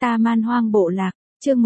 Ta Man Hoang Bộ Lạc, chương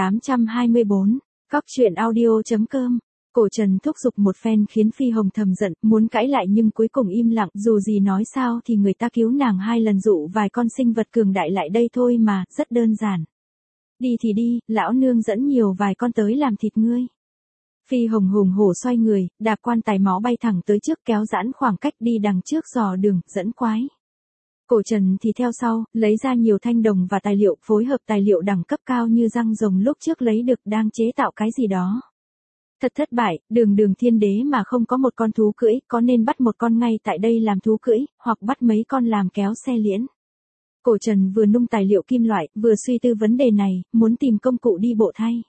1824, Cóc truyện audio.com. Cổ Trần thúc giục một phen khiến Phi Hồng thầm giận, muốn cãi lại nhưng cuối cùng im lặng, dù gì nói sao thì người ta cứu nàng 2 lần dụ vài con sinh vật cường đại lại đây thôi mà, rất đơn giản. Đi thì đi, lão nương dẫn nhiều vài con tới làm thịt ngươi. Phi Hồng hùng hổ xoay người, đạp quan tài máu bay thẳng tới trước, kéo giãn khoảng cách đi đằng trước dò đường, dẫn quái. Cổ Trần thì theo sau, lấy ra nhiều thanh đồng và tài liệu, phối hợp tài liệu đẳng cấp cao như răng rồng lúc trước lấy được, đang chế tạo cái gì đó. Thật thất bại, đường thiên đế mà không có một con thú cưỡi, có nên bắt một con ngay tại đây làm thú cưỡi, hoặc bắt mấy con làm kéo xe liễn. Cổ Trần vừa nung tài liệu kim loại, vừa suy tư vấn đề này, muốn tìm công cụ đi bộ thay.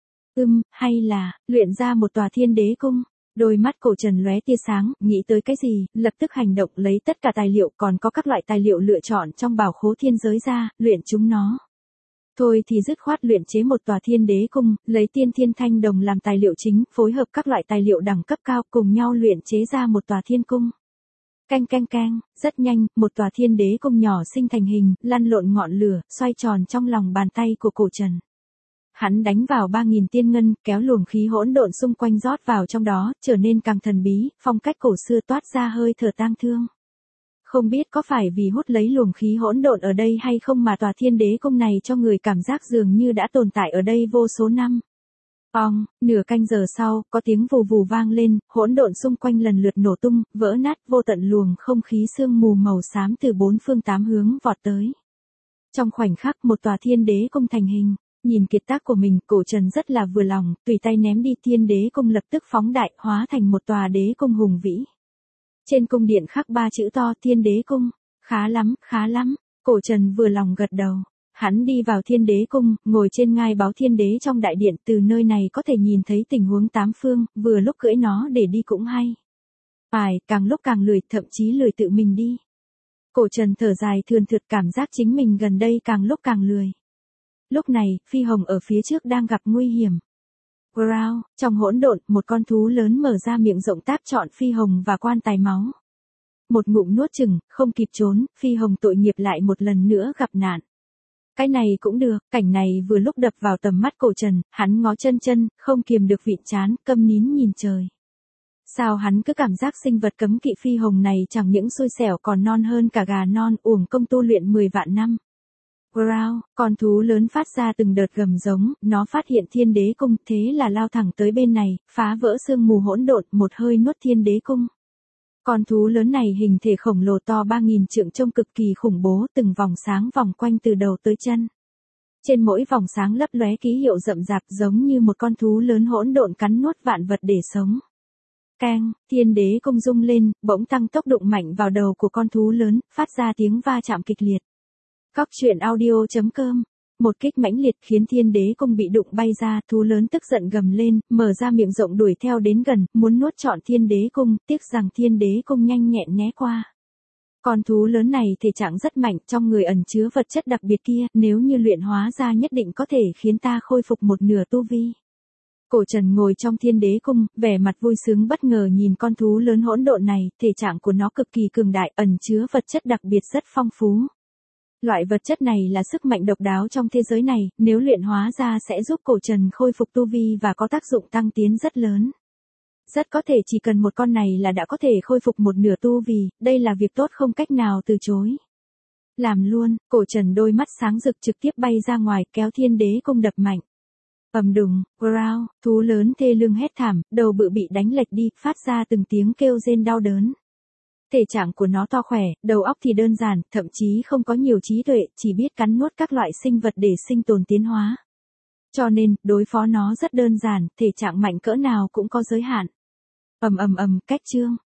Hay là, luyện ra một tòa thiên đế cung. Đôi mắt Cổ Trần lóe tia sáng, nghĩ tới cái gì, lập tức hành động, lấy tất cả tài liệu còn có các loại tài liệu lựa chọn trong bảo khố thiên giới ra, luyện chúng nó. Thôi thì dứt khoát luyện chế một tòa thiên đế cung, lấy tiên thiên thanh đồng làm tài liệu chính, phối hợp các loại tài liệu đẳng cấp cao cùng nhau luyện chế ra một tòa thiên cung. Canh, rất nhanh, một tòa thiên đế cung nhỏ sinh thành hình, lăn lộn ngọn lửa, xoay tròn trong lòng bàn tay của Cổ Trần. Hắn đánh vào 3.000 tiên ngân, kéo luồng khí hỗn độn xung quanh rót vào trong đó, trở nên càng thần bí, phong cách cổ xưa toát ra hơi thở tang thương. Không biết có phải vì hút lấy luồng khí hỗn độn ở đây hay không mà tòa thiên đế cung này cho người cảm giác dường như đã tồn tại ở đây vô số năm. Nửa canh giờ sau, có tiếng vù vù vang lên, hỗn độn xung quanh lần lượt nổ tung, vỡ nát, vô tận luồng không khí sương mù màu xám từ 4 phương 8 hướng vọt tới. Trong khoảnh khắc một tòa thiên đế cung thành hình. Nhìn kiệt tác của mình, Cổ Trần rất là vừa lòng, tùy tay ném đi thiên đế cung lập tức phóng đại, hóa thành một tòa đế cung hùng vĩ. Trên cung điện khắc 3 chữ to thiên đế cung. Khá lắm, Cổ Trần vừa lòng gật đầu. Hắn đi vào thiên đế cung, ngồi trên ngai báo thiên đế trong đại điện, từ nơi này có thể nhìn thấy tình huống 8 phương, vừa lúc cưỡi nó để đi cũng hay. Càng lúc càng lười, thậm chí lười tự mình đi. Cổ Trần thở dài thườn thượt, cảm giác chính mình gần đây càng lúc càng lười. Lúc này, Phi Hồng ở phía trước đang gặp nguy hiểm. Growl, trong hỗn độn, một con thú lớn mở ra miệng rộng táp trọn Phi Hồng và quan tài máu. Một ngụm nuốt chừng, không kịp trốn, Phi Hồng tội nghiệp lại một lần nữa gặp nạn. Cái này cũng được, cảnh này vừa lúc đập vào tầm mắt Cổ Trần, hắn ngó chân, không kiềm được vịn trán, câm nín nhìn trời. Sao hắn cứ cảm giác sinh vật cấm kỵ Phi Hồng này chẳng những xui xẻo còn non hơn cả gà non, uổng công tu luyện 10 vạn năm. Growl, con thú lớn phát ra từng đợt gầm giống, nó phát hiện thiên đế cung, thế là lao thẳng tới bên này, phá vỡ sương mù hỗn độn, một hơi nuốt thiên đế cung. Con thú lớn này hình thể khổng lồ to 3.000 trượng, trông cực kỳ khủng bố, từng vòng sáng vòng quanh từ đầu tới chân. Trên mỗi vòng sáng lấp lóe ký hiệu rậm rạp, giống như một con thú lớn hỗn độn cắn nuốt vạn vật để sống. Thiên đế cung rung lên, bỗng tăng tốc đụng mạnh vào đầu của con thú lớn, phát ra tiếng va chạm kịch liệt. Cóc truyện audio.com. Một kích mãnh liệt khiến thiên đế cung bị đụng bay ra, thú lớn tức giận gầm lên, mở ra miệng rộng đuổi theo đến gần, muốn nuốt trọn thiên đế cung, tiếc rằng thiên đế cung nhanh nhẹn né qua. Con thú lớn này thể trạng rất mạnh, trong người ẩn chứa vật chất đặc biệt kia, nếu như luyện hóa ra nhất định có thể khiến ta khôi phục một nửa tu vi. Cổ Trần ngồi trong thiên đế cung, vẻ mặt vui sướng bất ngờ nhìn con thú lớn hỗn độn này, thể trạng của nó cực kỳ cường đại, ẩn chứa vật chất đặc biệt rất phong phú. Loại vật chất này là sức mạnh độc đáo trong thế giới này, nếu luyện hóa ra sẽ giúp Cổ Trần khôi phục tu vi và có tác dụng tăng tiến rất lớn. Rất có thể chỉ cần một con này là đã có thể khôi phục một nửa tu vi, đây là việc tốt không cách nào từ chối. Làm luôn, Cổ Trần đôi mắt sáng rực trực tiếp bay ra ngoài, kéo thiên đế cung đập mạnh. Ầm đùng, growl, thú lớn thê lương hét thảm, đầu bự bị đánh lệch đi, phát ra từng tiếng kêu rên đau đớn. Thể trạng của nó to khỏe, đầu óc thì đơn giản, thậm chí không có nhiều trí tuệ, chỉ biết cắn nuốt các loại sinh vật để sinh tồn tiến hóa. Cho nên, đối phó nó rất đơn giản, thể trạng mạnh cỡ nào cũng có giới hạn. Cách chương.